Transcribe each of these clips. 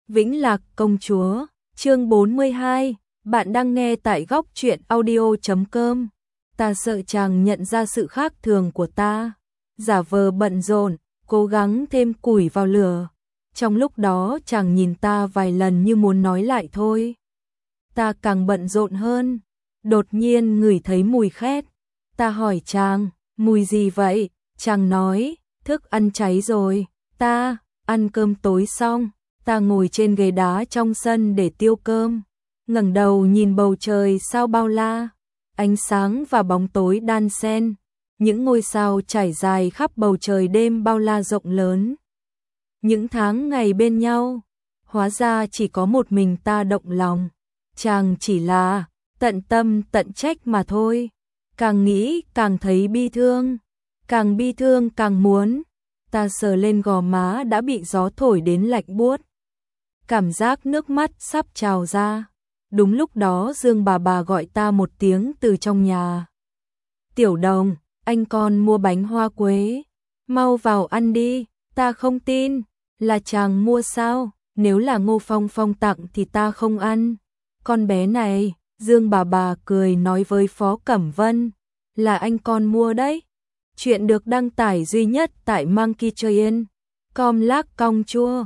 Vĩnh Lạc công chúa, chương 42, bạn đang nghe tại góc truyện audio.com. Ta sợ chàng nhận ra sự khác thường của ta, giả vờ bận rộn, cố gắng thêm củi vào lửa. Trong lúc đó chàng nhìn ta vài lần như muốn nói lại thôi. Ta càng bận rộn hơn, đột nhiên ngửi thấy mùi khét. Ta hỏi chàng, mùi gì vậy? Chàng nói, thức ăn cháy rồi. Ta, ăn cơm tối xong, ta ngồi trên ghế đá trong sân để tiêu cơm, ngẩng đầu nhìn bầu trời sao bao la, ánh sáng và bóng tối đan xen, những ngôi sao trải dài khắp bầu trời đêm bao la rộng lớn. Những tháng ngày bên nhau, hóa ra chỉ có một mình ta động lòng, chàng chỉ là tận tâm tận trách mà thôi. Càng nghĩ càng thấy bi thương, càng bi thương càng muốn. Ta sờ lên gò má đã bị gió thổi đến lạnh buốt, cảm giác nước mắt sắp trào ra. Đúng lúc đó Dương bà gọi ta một tiếng từ trong nhà. Tiểu Đồng, anh con mua bánh hoa quế, mau vào ăn đi. Ta không tin, là chàng mua sao? Nếu là Ngô Phong Phong tặng thì ta không ăn. Con bé này, Dương bà cười nói với Phó Cẩm Vân, là anh con mua đấy. Chuyện được đăng tải duy nhất tại monkeytrain.com cong chua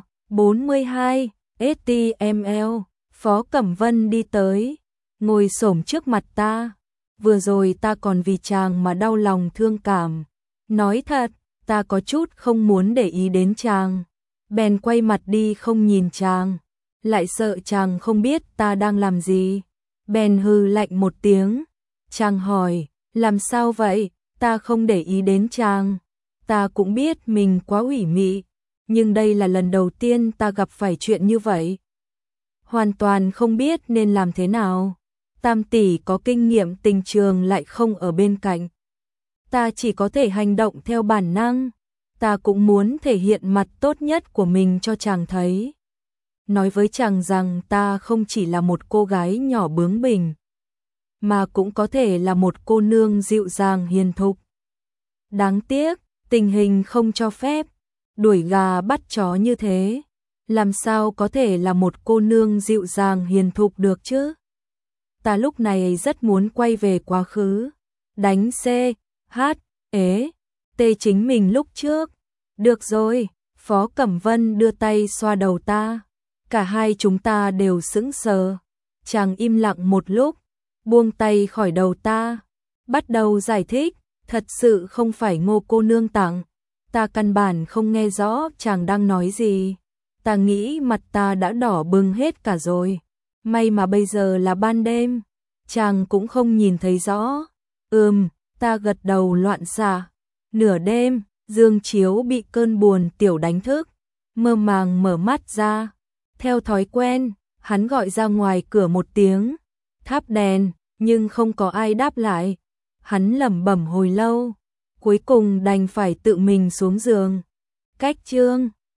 42 HTML. Phó Cẩm Vân đi tới, ngồi xổm trước mặt ta. Vừa rồi ta còn vì chàng mà đau lòng thương cảm. Nói thật, ta có chút không muốn để ý đến chàng. Bèn quay mặt đi không nhìn chàng. Lại sợ chàng không biết ta đang làm gì. Bèn hừ lạnh một tiếng. Chàng hỏi, làm sao vậy? Ta không để ý đến chàng. Ta cũng biết mình quá ủy mị, nhưng đây là lần đầu tiên ta gặp phải chuyện như vậy. Hoàn toàn không biết nên làm thế nào. Tam tỷ có kinh nghiệm tình trường lại không ở bên cạnh. Ta chỉ có thể hành động theo bản năng. Ta cũng muốn thể hiện mặt tốt nhất của mình cho chàng thấy. Nói với chàng rằng ta không chỉ là một cô gái nhỏ bướng bỉnh, mà cũng có thể là một cô nương dịu dàng hiền thục. Đáng tiếc, tình hình không cho phép. Đuổi gà bắt chó như thế, làm sao có thể là một cô nương dịu dàng hiền thục được chứ? Ta lúc này rất muốn quay về quá khứ, đánh C, H, ế, T chính mình lúc trước. Được rồi, Phó Cẩm Vân đưa tay xoa đầu ta. Cả hai chúng ta đều sững sờ. Chàng im lặng một lúc, buông tay khỏi đầu ta, bắt đầu giải thích, thật sự không phải Ngô cô nương tặng. Ta căn bản không nghe rõ chàng đang nói gì. Ta nghĩ mặt ta đã đỏ bừng hết cả rồi. May mà bây giờ là ban đêm, chàng cũng không nhìn thấy rõ. Ta gật đầu loạn xạ. Nửa đêm, Dương Chiếu bị cơn buồn tiểu đánh thức, mơ màng mở mắt ra. Theo thói quen, hắn gọi ra ngoài cửa một tiếng, thắp đèn, nhưng không có ai đáp lại. Hắn lẩm bẩm hồi lâu, cuối cùng đành phải tự mình xuống giường. Cách chương